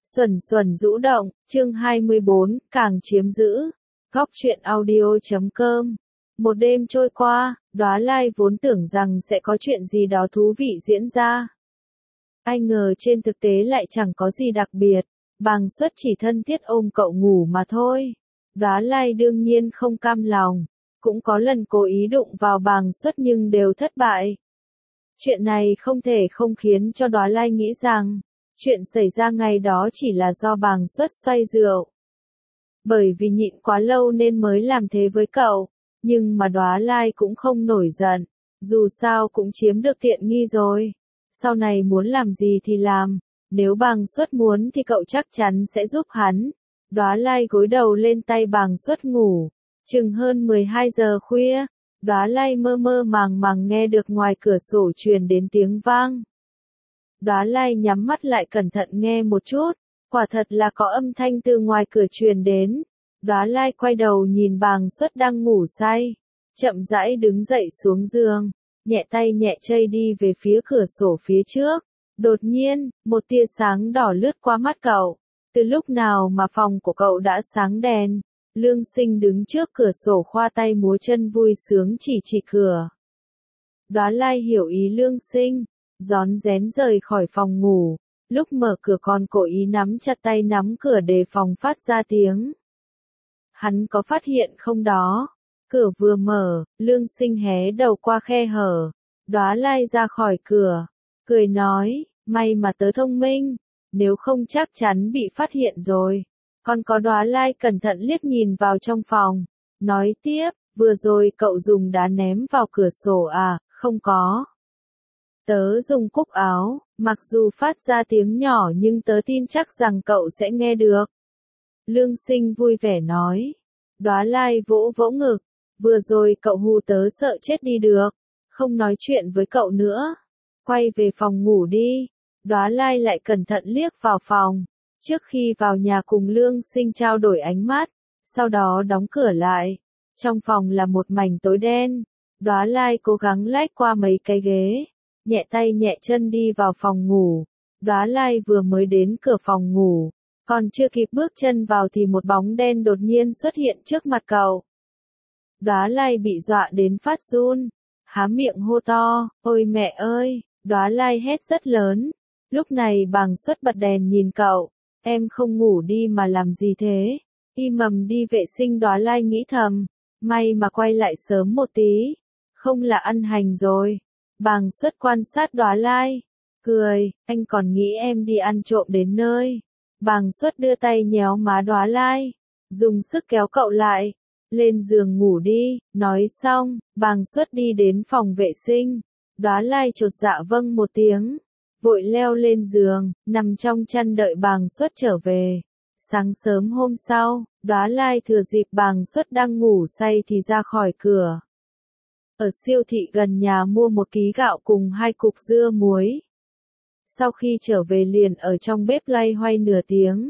Xuẩn xuẩn rũ động, chương 24, càng chiếm giữ. Góc truyện audio.com. Một đêm trôi qua, Đóa Lai vốn tưởng rằng sẽ có chuyện gì đó thú vị diễn ra. Ai ngờ trên thực tế lại chẳng có gì đặc biệt, Bàng Xuất chỉ thân thiết ôm cậu ngủ mà thôi. Đóa Lai đương nhiên không cam lòng, cũng có lần cố ý đụng vào Bàng Xuất nhưng đều thất bại. Chuyện này không thể không khiến cho Đóa Lai nghĩ rằng, chuyện xảy ra ngày đó chỉ là do Bàng Xuất xoay rượu. Bởi vì nhịn quá lâu nên mới làm thế với cậu, nhưng mà Đóa Lai cũng không nổi giận, dù sao cũng chiếm được tiện nghi rồi. Sau này muốn làm gì thì làm, nếu Bàng Xuất muốn thì cậu chắc chắn sẽ giúp hắn. Đóa Lai gối đầu lên tay Bàng Xuất ngủ, chừng hơn 12 giờ khuya, Đóa Lai mơ mơ màng màng nghe được ngoài cửa sổ truyền đến tiếng vang. Đóa Lai nhắm mắt lại cẩn thận nghe một chút, quả thật là có âm thanh từ ngoài cửa truyền đến. Đóa Lai quay đầu nhìn Bàng Xuất đang ngủ say, chậm rãi đứng dậy xuống giường, nhẹ tay nhẹ chân đi về phía cửa sổ phía trước. Đột nhiên, một tia sáng đỏ lướt qua mắt cậu. Từ lúc nào mà phòng của cậu đã sáng đèn? Lương Sinh đứng trước cửa sổ khoa tay múa chân vui sướng chỉ cửa. Đóa Lai hiểu ý Lương Sinh, rón rén rời khỏi phòng ngủ, lúc mở cửa còn cố ý nắm chặt tay nắm cửa để phòng phát ra tiếng. Hắn có phát hiện không đó? Cửa vừa mở, Lương Sinh hé đầu qua khe hở. Đóa Lai ra khỏi cửa, cười nói, may mà tớ thông minh, nếu không chắc chắn bị phát hiện rồi. Còn có Đóa Lai cẩn thận liếc nhìn vào trong phòng, nói tiếp, vừa rồi cậu dùng đá ném vào cửa sổ à? Không có. Tớ dùng cúc áo, mặc dù phát ra tiếng nhỏ nhưng tớ tin chắc rằng cậu sẽ nghe được. Lương Sinh vui vẻ nói. Đóa Lai vỗ vỗ ngực, vừa rồi cậu hù tớ sợ chết đi được, không nói chuyện với cậu nữa. Quay về phòng ngủ đi. Đóa Lai lại cẩn thận liếc vào phòng, trước khi vào nhà cùng Lương Sinh trao đổi ánh mắt, sau đó đóng cửa lại. Trong phòng là một mảnh tối đen. Đóa Lai cố gắng lách qua mấy cái ghế, nhẹ tay nhẹ chân đi vào phòng ngủ. Đóa Lai vừa mới đến cửa phòng ngủ, còn chưa kịp bước chân vào thì một bóng đen đột nhiên xuất hiện trước mặt cậu. Đóa Lai bị dọa đến phát run, há miệng hô to, ôi mẹ ơi! Đóa Lai hét rất lớn. Lúc này Bàng Xuất bật đèn nhìn cậu, em không ngủ đi mà làm gì thế? Im mầm đi vệ sinh. Đóa Lai nghĩ thầm, may mà quay lại sớm một tí, không là ăn hành rồi. Bàng Xuất quan sát Đóa Lai, cười, anh còn nghĩ em đi ăn trộm đến nơi. Bàng Xuất đưa tay nhéo má Đóa Lai, dùng sức kéo cậu lại, lên giường ngủ đi. Nói xong, Bàng Xuất đi đến phòng vệ sinh. Đóa Lai chột dạ vâng một tiếng, vội leo lên giường, nằm trong chăn đợi Bàng Xuất trở về. Sáng sớm hôm sau, Đóa Lai thừa dịp Bàng Xuất đang ngủ say thì ra khỏi cửa. Ở siêu thị gần nhà mua 1 ký gạo cùng 2 cục dưa muối. Sau khi trở về liền ở trong bếp loay hoay nửa tiếng.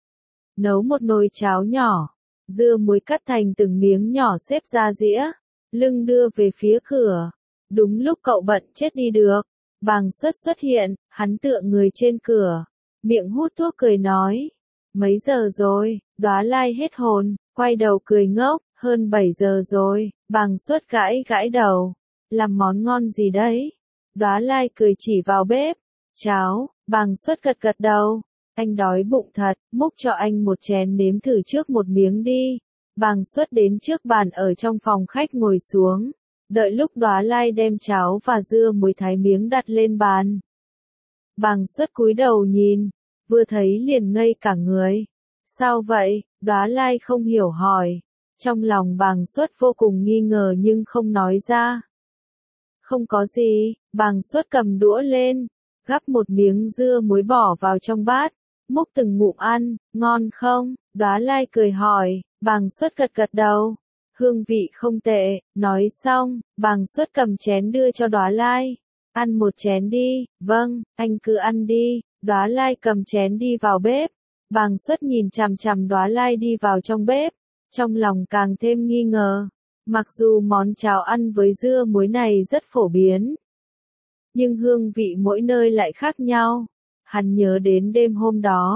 Nấu một nồi cháo nhỏ, dưa muối cắt thành từng miếng nhỏ xếp ra dĩa, lưng đưa về phía cửa. Đúng lúc cậu bận chết đi được, Bàng Xuất xuất hiện, hắn tựa người trên cửa, miệng hút thuốc cười nói. Mấy giờ rồi? Đóa Lai hết hồn, quay đầu cười ngốc, hơn 7 giờ rồi. Bàng Xuất gãi gãi đầu, làm món ngon gì đấy? Đóa Lai cười chỉ vào bếp, cháo. Bàng Xuất gật gật đầu, anh đói bụng thật, múc cho anh một chén nếm thử trước một miếng đi. Bàng Xuất đến trước bàn ở trong phòng khách ngồi xuống, đợi lúc Đóa Lai đem cháo và dưa muối thái miếng đặt lên bàn. Bàng Xuất cúi đầu nhìn, vừa thấy liền ngây cả người. Sao vậy? Đóa Lai không hiểu hỏi. Trong lòng Bàng Xuất vô cùng nghi ngờ nhưng không nói ra. Không có gì. Bàng Xuất cầm đũa lên, gắp một miếng dưa muối bỏ vào trong bát, múc từng ngụm ăn. Ngon không? Đóa Lai cười hỏi. Bàng Xuất gật gật đầu, hương vị không tệ. Nói xong, Bàng Xuất cầm chén đưa cho Đóa Lai. Ăn một chén đi. Vâng, anh cứ ăn đi. Đóa Lai cầm chén đi vào bếp. Bàng Xuất nhìn chằm chằm Đóa Lai đi vào trong bếp, trong lòng càng thêm nghi ngờ. Mặc dù món cháo ăn với dưa muối này rất phổ biến, nhưng hương vị mỗi nơi lại khác nhau. Hắn nhớ đến đêm hôm đó,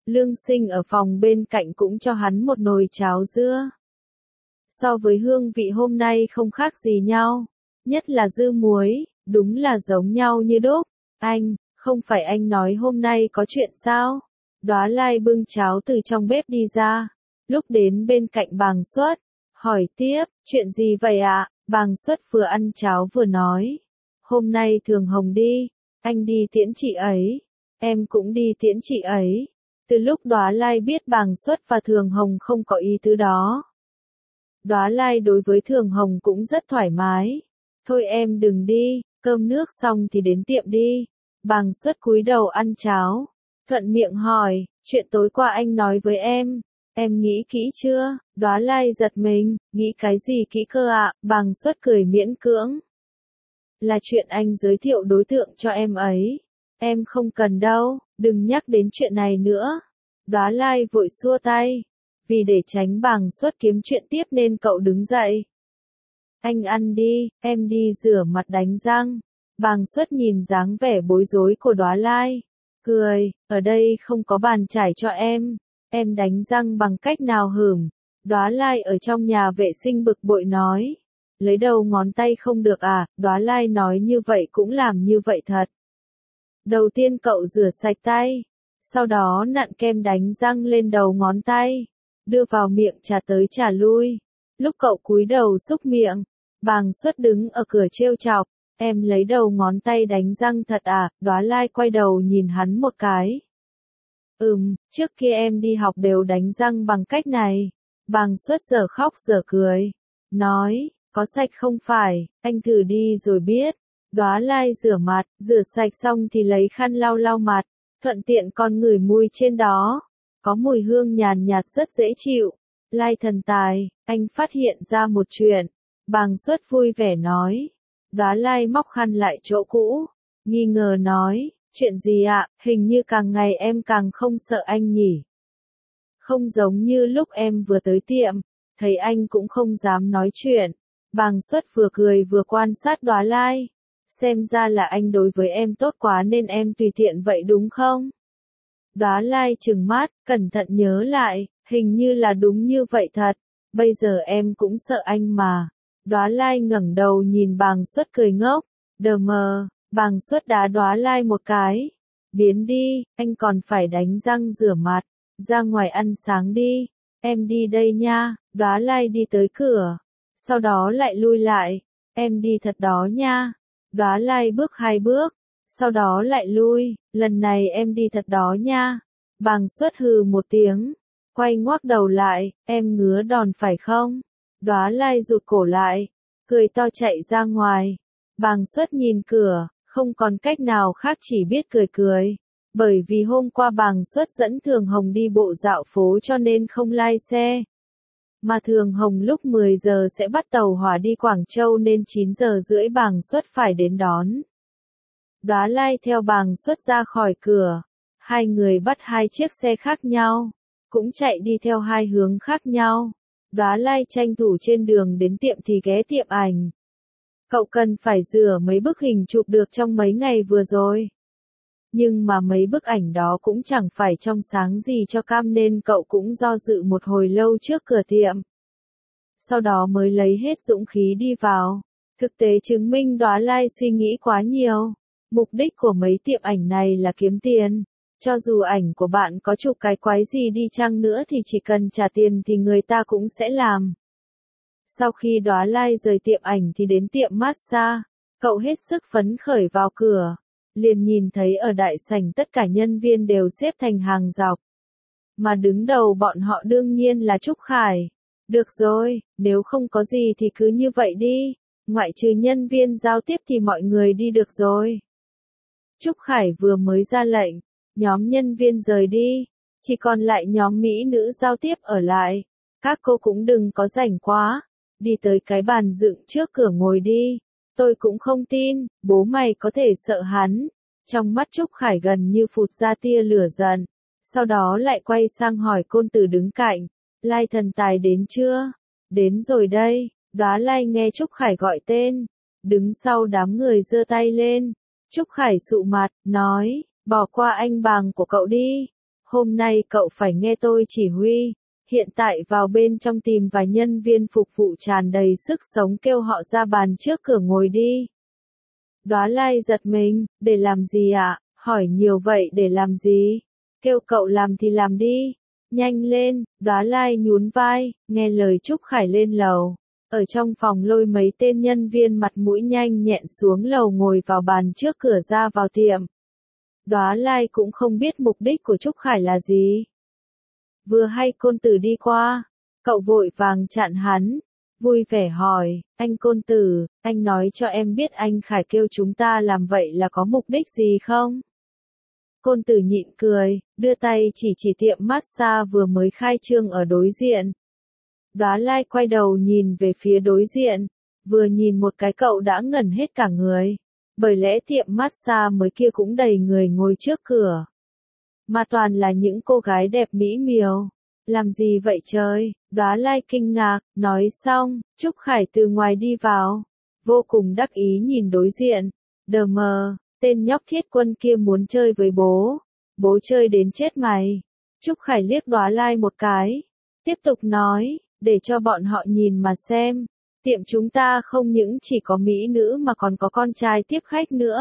Lương Sinh ở phòng bên cạnh cũng cho hắn một nồi cháo dưa. So với hương vị hôm nay không khác gì nhau, nhất là dư muối, đúng là giống nhau như đúc. Anh, không phải anh nói hôm nay có chuyện sao? Đóa Lai bưng cháo từ trong bếp đi ra, lúc đến bên cạnh Bàng Xuất, hỏi tiếp, chuyện gì vậy ạ? Bàng Xuất vừa ăn cháo vừa nói, hôm nay Thường Hồng đi, anh đi tiễn chị ấy, em cũng đi tiễn chị ấy. Từ lúc Đóa Lai biết Bàng Xuất và Thường Hồng không có ý tứ đó, Đóa Lai đối với Thường Hồng cũng rất thoải mái. Thôi em đừng đi, cơm nước xong thì đến tiệm đi. Bàng Xuất cúi đầu ăn cháo, thuận miệng hỏi, chuyện tối qua anh nói với em nghĩ kỹ chưa? Đóa Lai giật mình, nghĩ cái gì kỹ cơ ạ? Bàng Xuất cười miễn cưỡng. Là chuyện anh giới thiệu đối tượng cho em ấy. Em không cần đâu, đừng nhắc đến chuyện này nữa. Đóa Lai vội xua tay. Vì để tránh Bàng Xuất kiếm chuyện tiếp nên cậu đứng dậy. Anh ăn đi, em đi rửa mặt đánh răng. Bàng Xuất nhìn dáng vẻ bối rối của Đóa Lai, cười, ở đây không có bàn chải cho em đánh răng bằng cách nào hửm? Đóa Lai ở trong nhà vệ sinh bực bội nói, lấy đầu ngón tay không được à? Đóa Lai nói như vậy cũng làm như vậy thật. Đầu tiên cậu rửa sạch tay, sau đó nặn kem đánh răng lên đầu ngón tay, đưa vào miệng chà tới chà lui. Lúc cậu cúi đầu xúc miệng, Bàng Xuất đứng ở cửa trêu chọc, em lấy đầu ngón tay đánh răng thật à? Đóa Lai quay đầu nhìn hắn một cái. Trước kia em đi học đều đánh răng bằng cách này. Bàng Xuất giờ khóc giờ cười, nói, có sạch không phải, anh thử đi rồi biết. Đóa Lai rửa mặt, rửa sạch xong thì lấy khăn lau lau mặt, thuận tiện còn ngửi mùi trên đó. Có mùi hương nhàn nhạt rất dễ chịu. Lai thần tài, anh phát hiện ra một chuyện. Bàng Xuất vui vẻ nói. Đóa Lai móc khăn lại chỗ cũ, nghi ngờ nói, chuyện gì ạ? Hình như càng ngày em càng không sợ anh nhỉ? Không giống như lúc em vừa tới tiệm, thấy anh cũng không dám nói chuyện. Bàng Xuất vừa cười vừa quan sát Đóa Lai. Xem ra là anh đối với em tốt quá nên em tùy tiện vậy đúng không? Đóa Lai trừng mắt, cẩn thận nhớ lại, hình như là đúng như vậy thật. Bây giờ em cũng sợ anh mà. Đóa Lai ngẩng đầu nhìn Bàng Xuất cười ngốc. Đờ mờ, Bàng Xuất đá Đóa Lai một cái. Biến đi, anh còn phải đánh răng rửa mặt. Ra ngoài ăn sáng đi. Em đi đây nha. Đóa Lai đi tới cửa. Sau đó lại lui lại. Em đi thật đó nha. Đóa Lai bước 2 bước. Sau đó lại lui. Lần này em đi thật đó nha. Bàng Xuất hừ một tiếng. Quay ngoác đầu lại. Em ngứa đòn phải không? Đóa Lai rụt cổ lại, cười to chạy ra ngoài. Bàng Xuất nhìn cửa, không còn cách nào khác chỉ biết cười cười. Bởi vì hôm qua Bàng Xuất dẫn Thường Hồng đi bộ dạo phố cho nên không lai xe. Mà Thường Hồng lúc 10 giờ sẽ bắt tàu hỏa đi Quảng Châu nên 9 giờ rưỡi Bàng Xuất phải đến đón. Đóa Lai theo Bàng Xuất ra khỏi cửa. Hai người bắt 2 chiếc xe khác nhau, cũng chạy đi theo 2 hướng khác nhau. Đóa Lai tranh thủ trên đường đến tiệm thì ghé tiệm ảnh. Cậu cần phải rửa mấy bức hình chụp được trong mấy ngày vừa rồi. Nhưng mà mấy bức ảnh đó cũng chẳng phải trong sáng gì cho cam nên cậu cũng do dự một hồi lâu trước cửa tiệm. Sau đó mới lấy hết dũng khí đi vào. Thực tế chứng minh Đóa Lai suy nghĩ quá nhiều. Mục đích của mấy tiệm ảnh này là kiếm tiền. Cho dù ảnh của bạn có chụp cái quái gì đi chăng nữa thì chỉ cần trả tiền thì người ta cũng sẽ làm. Sau khi Đóa Lai rời tiệm ảnh thì đến tiệm massage, cậu hết sức phấn khởi vào cửa, liền nhìn thấy ở đại sảnh tất cả nhân viên đều xếp thành hàng dọc. Mà đứng đầu bọn họ đương nhiên là Trúc Khải. Được rồi, nếu không có gì thì cứ như vậy đi, ngoại trừ nhân viên giao tiếp thì mọi người đi được rồi. Trúc Khải vừa mới ra lệnh, nhóm nhân viên rời đi, chỉ còn lại nhóm mỹ nữ giao tiếp ở lại. Các cô cũng đừng có rảnh quá, đi tới cái bàn dựng trước cửa ngồi đi. Tôi cũng không tin, bố mày có thể sợ hắn. Trong mắt Trúc Khải gần như phụt ra tia lửa giận. Sau đó lại quay sang hỏi côn tử đứng cạnh, Lai thần tài đến chưa? Đến rồi đây. Đóa Lai nghe Trúc Khải gọi tên, đứng sau đám người giơ tay lên. Trúc Khải sụ mặt, nói, bỏ qua anh Bàng của cậu đi. Hôm nay cậu phải nghe tôi chỉ huy. Hiện tại vào bên trong tìm vài nhân viên phục vụ tràn đầy sức sống kêu họ ra bàn trước cửa ngồi đi. Đóa Lai giật mình, để làm gì ạ? Hỏi nhiều vậy để làm gì? Kêu cậu làm thì làm đi. Nhanh lên, Đóa Lai nhún vai, nghe lời Trúc Khải lên lầu. Ở trong phòng lôi mấy tên nhân viên mặt mũi nhanh nhẹn xuống lầu ngồi vào bàn trước cửa ra vào tiệm. Đóa Lai cũng không biết mục đích của Trúc Khải là gì. Vừa hay Côn Tử đi qua, cậu vội vàng chặn hắn, vui vẻ hỏi, anh Côn Tử, anh nói cho em biết anh Khải kêu chúng ta làm vậy là có mục đích gì không? Côn Tử nhịn cười, đưa tay chỉ tiệm massage vừa mới khai trương ở đối diện. Đóa Lai quay đầu nhìn về phía đối diện, vừa nhìn một cái cậu đã ngẩn hết cả người. Bởi lẽ tiệm massage mới kia cũng đầy người ngồi trước cửa. Mà toàn là những cô gái đẹp mỹ miều. Làm gì vậy trời? Đóa Lai kinh ngạc, nói xong, Trúc Khải từ ngoài đi vào. Vô cùng đắc ý nhìn đối diện. Đờ mờ, tên nhóc Thiết Quân kia muốn chơi với bố. Bố chơi đến chết mày. Trúc Khải liếc Đóa Lai một cái. Tiếp tục nói, để cho bọn họ nhìn mà xem. Tiệm chúng ta không những chỉ có mỹ nữ mà còn có con trai tiếp khách nữa.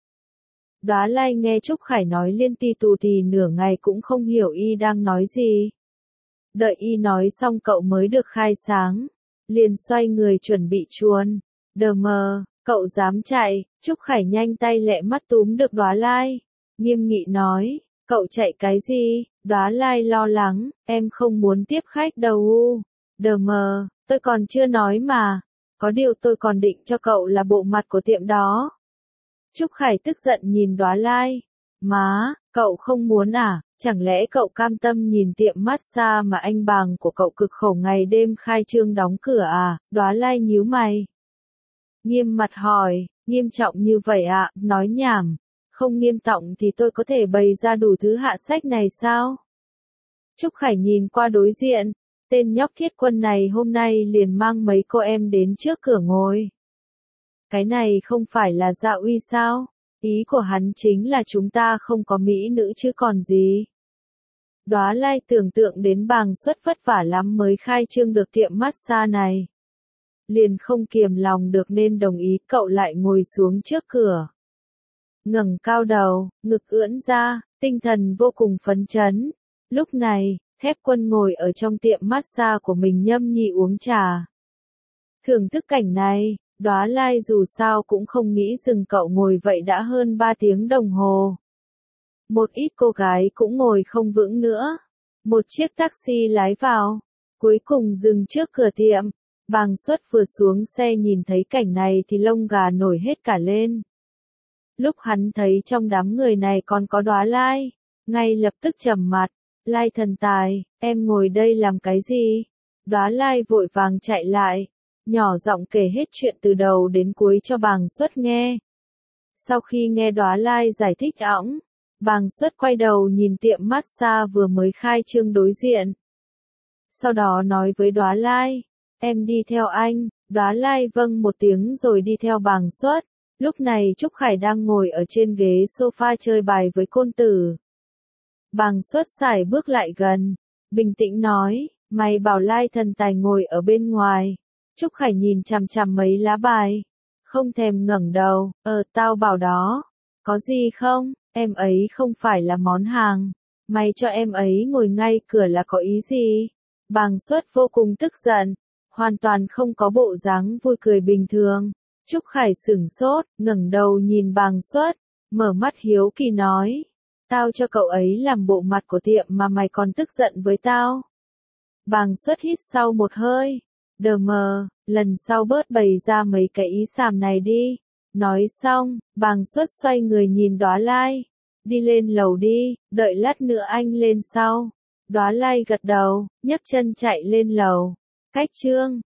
Đóa Lai nghe Trúc Khải nói liên ti tù thì nửa ngày cũng không hiểu y đang nói gì. Đợi y nói xong cậu mới được khai sáng. Liền xoay người chuẩn bị chuồn. Đờ mờ, cậu dám chạy. Trúc Khải nhanh tay lẹ mắt túm được Đóa Lai. Nghiêm nghị nói, cậu chạy cái gì? Đóa Lai lo lắng, em không muốn tiếp khách đâu. Đờ mờ, tôi còn chưa nói mà. Có điều tôi còn định cho cậu là bộ mặt của tiệm đó. Trúc Khải tức giận nhìn Đóa Lai. Má, cậu không muốn à? Chẳng lẽ cậu cam tâm nhìn tiệm massage mà anh bàng của cậu cực khổ ngày đêm khai trương đóng cửa à? Đóa Lai nhíu mày. Nghiêm mặt hỏi, nghiêm trọng như vậy ạ? Nói nhảm. Không nghiêm trọng thì tôi có thể bày ra đủ thứ hạ sách này sao? Trúc Khải nhìn qua đối diện. Tên nhóc Thiết Quân này hôm nay liền mang mấy cô em đến trước cửa ngồi. Cái này không phải là dạ uy sao? Ý của hắn chính là chúng ta không có mỹ nữ chứ còn gì. Đóa Lai tưởng tượng đến Bàng Xuất vất vả lắm mới khai trương được tiệm massage này. Liền không kiềm lòng được nên đồng ý cậu lại ngồi xuống trước cửa. Ngẩng cao đầu, ngực ưỡn ra, tinh thần vô cùng phấn chấn. Lúc này, Thép Quân ngồi ở trong tiệm massage của mình nhâm nhi uống trà. Thưởng thức cảnh này, Đóa Lai dù sao cũng không nghĩ dừng cậu ngồi vậy đã hơn 3 tiếng đồng hồ. Một ít cô gái cũng ngồi không vững nữa. Một chiếc taxi lái vào, cuối cùng dừng trước cửa tiệm. Bàng Xuất vừa xuống xe nhìn thấy cảnh này thì lông gà nổi hết cả lên. Lúc hắn thấy trong đám người này còn có Đóa Lai, ngay lập tức trầm mặt. Lai thần tài, em ngồi đây làm cái gì? Đóa Lai vội vàng chạy lại, nhỏ giọng kể hết chuyện từ đầu đến cuối cho Bàng Xuất nghe. Sau khi nghe Đóa Lai giải thích ẵng, Bàng Xuất quay đầu nhìn tiệm massage vừa mới khai trương đối diện. Sau đó nói với Đóa Lai, em đi theo anh. Đóa Lai vâng một tiếng rồi đi theo Bàng Xuất. Lúc này Trúc Khải đang ngồi ở trên ghế sofa chơi bài với Côn Tử. Bàng Xuất sải bước lại gần, bình tĩnh nói, mày bảo Lai thần tài ngồi ở bên ngoài. Trúc Khải nhìn chằm chằm mấy lá bài, không thèm ngẩng đầu, tao bảo đó, có gì không, em ấy không phải là món hàng, mày cho em ấy ngồi ngay cửa là có ý gì? Bàng Xuất vô cùng tức giận, hoàn toàn không có bộ dáng vui cười bình thường. Trúc Khải sửng sốt, ngẩng đầu nhìn Bàng Xuất, mở mắt hiếu kỳ nói, tao cho cậu ấy làm bộ mặt của tiệm mà mày còn tức giận với tao. Bàng Xuất hít sau một hơi, đờ mờ, lần sau bớt bày ra mấy cái ý xàm này đi. Nói xong, Bàng Xuất xoay người nhìn Đóa Lai, đi lên lầu đi, đợi lát nữa anh lên sau. Đóa Lai gật đầu, nhấc chân chạy lên lầu. Cách chương